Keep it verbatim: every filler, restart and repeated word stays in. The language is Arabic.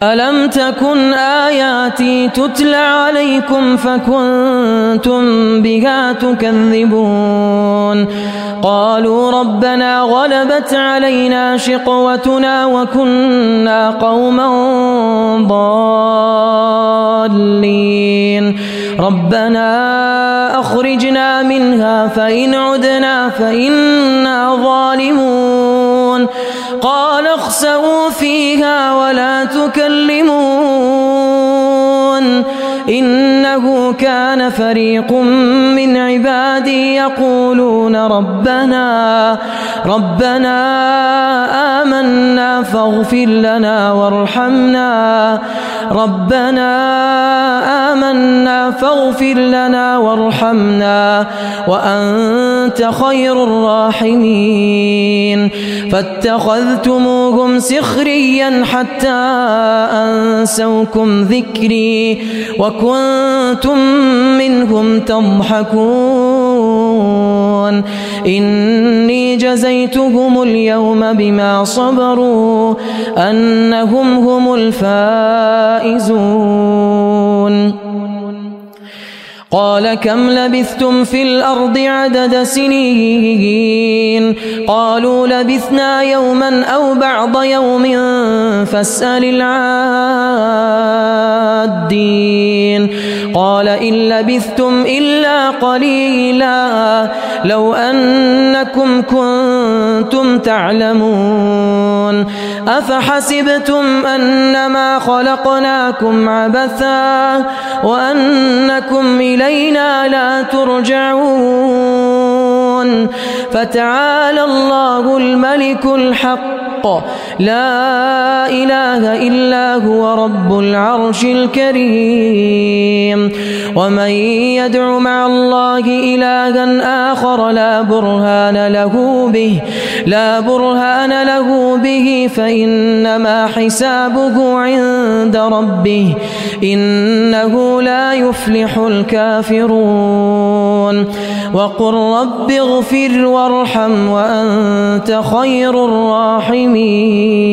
ألم تكن آياتي تتلى عليكم فكنتم بها تكذبون قالوا ربنا غلبت علينا شقوتنا وكنا قوما ضالين ربنا أخرجنا منها فإن عدنا فإنا ظالمون قال اخسئوا فيها ولا تكلمون إنه كان فريق من عبادي يقولون ربنا ربنا آمنا فاغفر لنا وارحمنا ربنا آمنا فاغفر لنا وارحمنا وأنت خير الراحمين فاتخذتموهم سخريا حتى أنسوكم ذكري وكنتم منهم تضحكون إني جزيتهم اليوم بما صبروا أنهم هم الفائزون قال كم لبثتم في الأرض عدد سنين قالوا لبثنا يوما أو بعض يوم فاسأل العادين قال إن لبثتم إلا قليلا لو أنكم كنتم تعلمون أفحسبتم أنما خلقناكم عبثا وأنكم إلينا لا ترجعون فتعالى الله الملك الحق لا إله إلا هو رب العرش الكريم ومن يدع مع الله إلها آخر لا برهان له به لا برهان له به فإنما حسابه عند ربه إنه لا يفلح الكافرون وقل رب اغفر وارحم وأنت خير الراحمين